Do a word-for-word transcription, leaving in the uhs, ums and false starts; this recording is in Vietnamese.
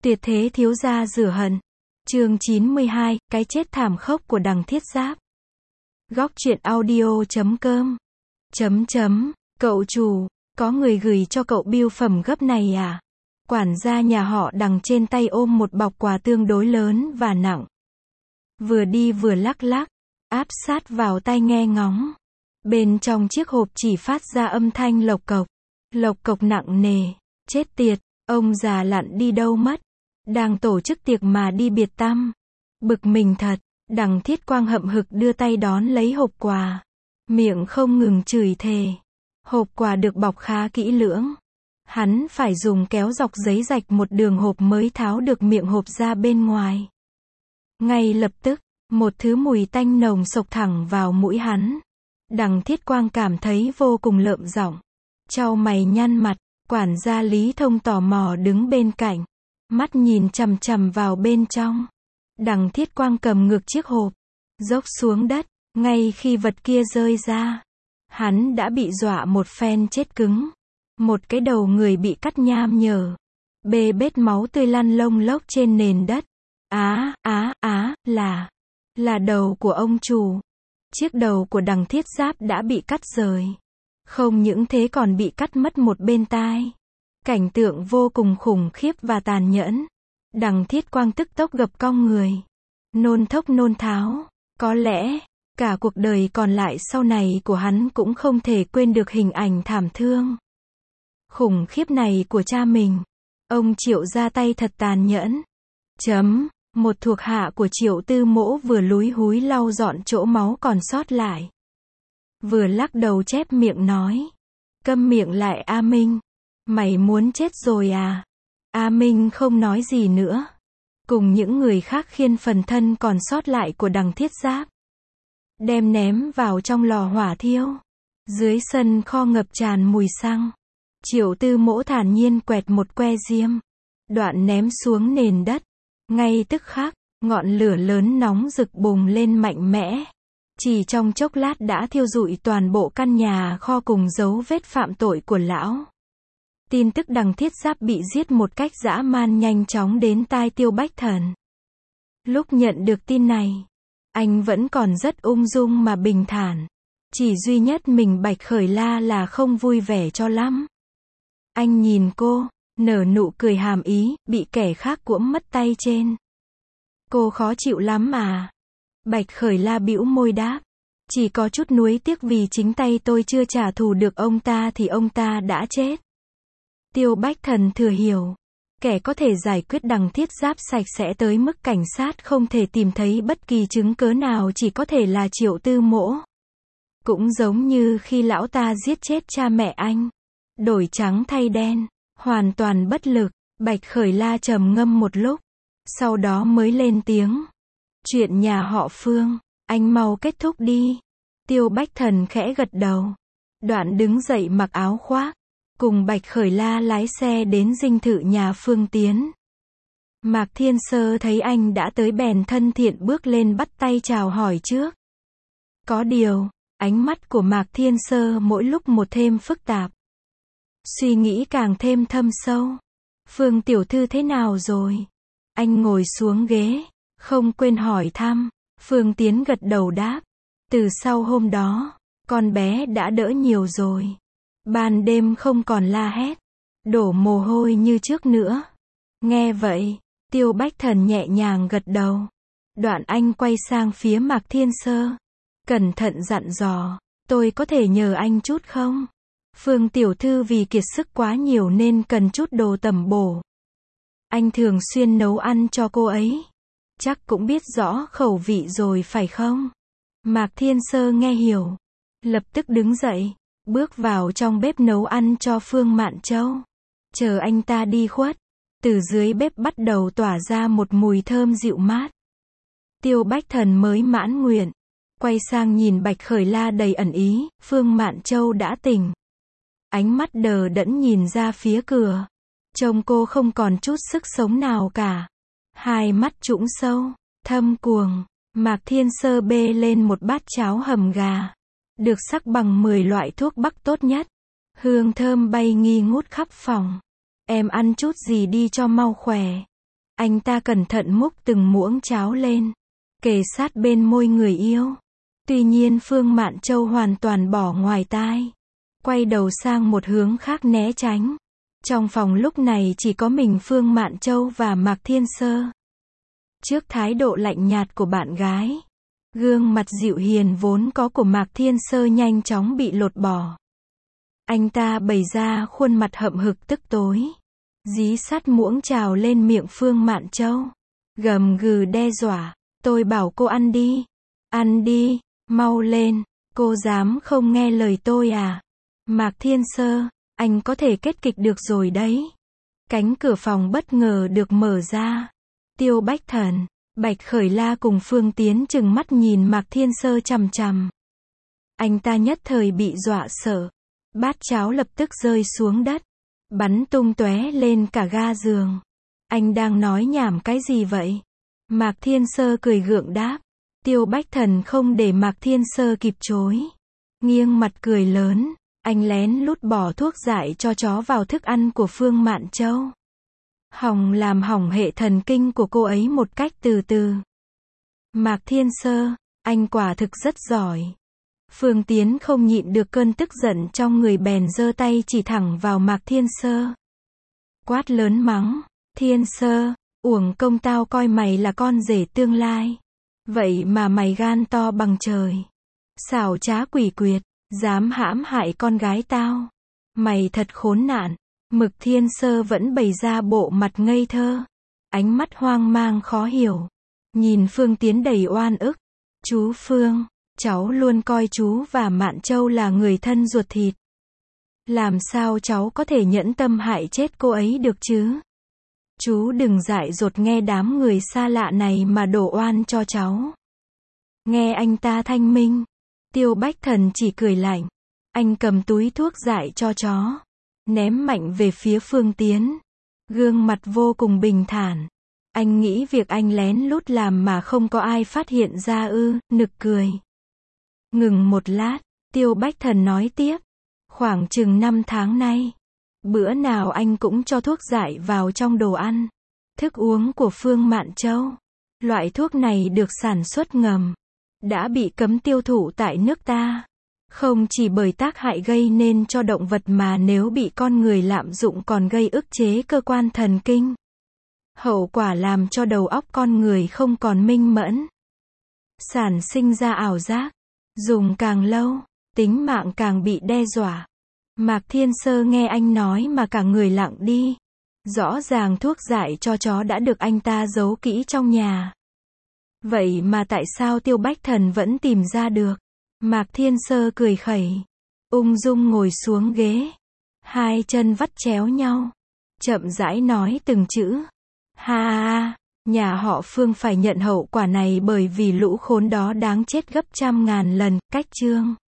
Tuyệt thế thiếu gia rửa hận. Chương chín mươi hai, cái chết thảm khốc của Đằng Thiết Giáp. Góc truyện audio chấm com. Chấm chấm, cậu chủ, có người gửi cho cậu bưu phẩm gấp này à? Quản gia nhà họ Đằng trên tay ôm một bọc quà tương đối lớn và nặng. Vừa đi vừa lắc lắc, áp sát vào tai nghe ngóng. Bên trong chiếc hộp chỉ phát ra âm thanh lộc cộc, lộc cộc nặng nề. Chết tiệt, ông già lặn đi đâu mất? Đang tổ chức tiệc mà đi biệt tăm. Bực mình thật, Đằng Thiết Quang hậm hực đưa tay đón lấy hộp quà. Miệng không ngừng chửi thề. Hộp quà được bọc khá kỹ lưỡng. Hắn phải dùng kéo dọc giấy rạch một đường hộp mới tháo được miệng hộp ra bên ngoài. Ngay lập tức, một thứ mùi tanh nồng xộc thẳng vào mũi hắn. Đằng Thiết Quang cảm thấy vô cùng lợm giọng. Chau mày nhăn mặt, quản gia Lý Thông tò mò đứng bên cạnh. Mắt nhìn chằm chằm vào bên trong. Đằng Thiết Quang cầm ngược chiếc hộp, dốc xuống đất. Ngay khi vật kia rơi ra, hắn đã bị dọa một phen chết cứng. Một cái đầu người bị cắt nham nhở, bê bết máu tươi lăn lông lốc trên nền đất. Á, á, á, là, là đầu của ông chủ. Chiếc đầu của Đằng Thiết Giáp đã bị cắt rời. Không những thế còn bị cắt mất một bên tai. Cảnh tượng vô cùng khủng khiếp và tàn nhẫn. Đằng Thiết Quang tức tốc gập cong người. Nôn thốc nôn tháo. Có lẽ, cả cuộc đời còn lại sau này của hắn cũng không thể quên được hình ảnh thảm thương khủng khiếp này của cha mình. Ông Triệu ra tay thật tàn nhẫn. Chấm, một thuộc hạ của Triệu Tư Mỗ vừa lúi húi lau dọn chỗ máu còn sót lại. Vừa lắc đầu chép miệng nói. Câm miệng lại A Minh. Mày muốn chết rồi à? A Minh không nói gì nữa. Cùng những người khác khiêng phần thân còn sót lại của Đằng Thiết Giáp, đem ném vào trong lò hỏa thiêu. Dưới sân kho ngập tràn mùi xăng. Triệu Tư Mỗ thản nhiên quẹt một que diêm, đoạn ném xuống nền đất. Ngay tức khắc, ngọn lửa lớn nóng rực bùng lên mạnh mẽ. Chỉ trong chốc lát đã thiêu rụi toàn bộ căn nhà kho cùng dấu vết phạm tội của lão. Tin tức Đằng Thiết Giáp bị giết một cách dã man nhanh chóng đến tai Tiêu Bách Thần. Lúc nhận được tin này, anh vẫn còn rất ung dung mà bình thản. Chỉ duy nhất mình Bạch Khởi La là không vui vẻ cho lắm. Anh nhìn cô, nở nụ cười hàm ý, bị kẻ khác cuỗm mất tay trên. Cô khó chịu lắm à? Bạch Khởi La bĩu môi đáp. Chỉ có chút nuối tiếc vì chính tay tôi chưa trả thù được ông ta thì ông ta đã chết. Tiêu Bách Thần thừa hiểu. Kẻ có thể giải quyết Đằng Thiết Giáp sạch sẽ tới mức cảnh sát không thể tìm thấy bất kỳ chứng cớ nào chỉ có thể là Triệu Tư Mỗ. Cũng giống như khi lão ta giết chết cha mẹ anh. Đổi trắng thay đen, hoàn toàn bất lực. Bạch Khởi La trầm ngâm một lúc, sau đó mới lên tiếng. Chuyện nhà họ Phương, anh mau kết thúc đi. Tiêu Bách Thần khẽ gật đầu. Đoạn đứng dậy mặc áo khoác, cùng Bạch Khởi La lái xe đến dinh thự nhà Phương Tiến. Mạc Thiên Sơ thấy anh đã tới bèn thân thiện bước lên bắt tay chào hỏi trước. Có điều, ánh mắt của Mạc Thiên Sơ mỗi lúc một thêm phức tạp. Suy nghĩ càng thêm thâm sâu. Phương tiểu thư thế nào rồi? Anh ngồi xuống ghế, không quên hỏi thăm. Phương Tiến gật đầu đáp. Từ sau hôm đó, con bé đã đỡ nhiều rồi. Ban đêm không còn la hét, đổ mồ hôi như trước nữa. Nghe vậy, Tiêu Bách Thần nhẹ nhàng gật đầu. Đoạn anh quay sang phía Mạc Thiên Sơ. Cẩn thận dặn dò, tôi có thể nhờ anh chút không? Phương tiểu thư vì kiệt sức quá nhiều nên cần chút đồ tẩm bổ. Anh thường xuyên nấu ăn cho cô ấy. Chắc cũng biết rõ khẩu vị rồi phải không? Mạc Thiên Sơ nghe hiểu. Lập tức đứng dậy, bước vào trong bếp nấu ăn cho Phương Mạn Châu. Chờ anh ta đi khuất, từ dưới bếp bắt đầu tỏa ra một mùi thơm dịu mát. Tiêu Bách Thần mới mãn nguyện. Quay sang nhìn Bạch Khởi La đầy ẩn ý. Phương Mạn Châu đã tỉnh. Ánh mắt đờ đẫn nhìn ra phía cửa. Trông cô không còn chút sức sống nào cả. Hai mắt trũng sâu, thâm cuồng. Mạc Thiên Sơ bê lên một bát cháo hầm gà, được sắc bằng mười loại thuốc bắc tốt nhất. Hương thơm bay nghi ngút khắp phòng. Em ăn chút gì đi cho mau khỏe. Anh ta cẩn thận múc từng muỗng cháo lên, kề sát bên môi người yêu. Tuy nhiên Phương Mạn Châu hoàn toàn bỏ ngoài tai, quay đầu sang một hướng khác né tránh. Trong phòng lúc này chỉ có mình Phương Mạn Châu và Mạc Thiên Sơ. Trước thái độ lạnh nhạt của bạn gái, gương mặt dịu hiền vốn có của Mạc Thiên Sơ nhanh chóng bị lột bỏ. Anh ta bày ra khuôn mặt hậm hực tức tối, dí sát muỗng trào lên miệng Phương Mạn Châu, gầm gừ đe dọa, tôi bảo cô ăn đi, ăn đi, mau lên, cô dám không nghe lời tôi à? Mạc Thiên Sơ, anh có thể kết kịch được rồi đấy. Cánh cửa phòng bất ngờ được mở ra. Tiêu Bách Thần, Bạch Khởi La cùng Phương Tiến trừng mắt nhìn Mạc Thiên Sơ chằm chằm. Anh ta nhất thời bị dọa sợ. Bát cháo lập tức rơi xuống đất, bắn tung tóe lên cả ga giường. Anh đang nói nhảm cái gì vậy? Mạc Thiên Sơ cười gượng đáp. Tiêu Bách Thần không để Mạc Thiên Sơ kịp chối, nghiêng mặt cười lớn. Anh lén lút bỏ thuốc giải cho chó vào thức ăn của Phương Mạn Châu, hòng làm hỏng hệ thần kinh của cô ấy một cách từ từ. Mạc Thiên Sơ, anh quả thực rất giỏi. Phương Tiến không nhịn được cơn tức giận trong người bèn giơ tay chỉ thẳng vào Mạc Thiên Sơ. Quát lớn mắng, Thiên Sơ, uổng công tao coi mày là con rể tương lai. Vậy mà mày gan to bằng trời. Xảo trá quỷ quyệt, dám hãm hại con gái tao. Mày thật khốn nạn. Mực Thiên Sơ vẫn bày ra bộ mặt ngây thơ, ánh mắt hoang mang khó hiểu. Nhìn Phương Tiến đầy oan ức. Chú Phương, cháu luôn coi chú và Mạn Châu là người thân ruột thịt. Làm sao cháu có thể nhẫn tâm hại chết cô ấy được chứ? Chú đừng dại dột nghe đám người xa lạ này mà đổ oan cho cháu. Nghe anh ta thanh minh. Tiêu Bách Thần chỉ cười lạnh. Anh cầm túi thuốc dại cho chó, ném mạnh về phía Phương Tiến. Gương mặt vô cùng bình thản. Anh nghĩ việc anh lén lút làm mà không có ai phát hiện ra ư, nực cười. Ngừng một lát, Tiêu Bách Thần nói tiếp. Khoảng chừng năm tháng nay, bữa nào anh cũng cho thuốc dại vào trong đồ ăn, thức uống của Phương Mạn Châu. Loại thuốc này được sản xuất ngầm, đã bị cấm tiêu thụ tại nước ta. Không chỉ bởi tác hại gây nên cho động vật mà nếu bị con người lạm dụng còn gây ức chế cơ quan thần kinh. Hậu quả làm cho đầu óc con người không còn minh mẫn, sản sinh ra ảo giác. Dùng càng lâu, tính mạng càng bị đe dọa. Mạc Thiên Sơ nghe anh nói mà cả người lặng đi. Rõ ràng thuốc dại cho chó đã được anh ta giấu kỹ trong nhà. Vậy mà tại sao Tiêu Bách Thần vẫn tìm ra được? Mạc Thiên Sơ cười khẩy, ung dung ngồi xuống ghế, hai chân vắt chéo nhau, chậm rãi nói từng chữ. Ha ha, nhà họ Phương phải nhận hậu quả này bởi vì lũ khốn đó đáng chết gấp trăm ngàn lần. Cách chương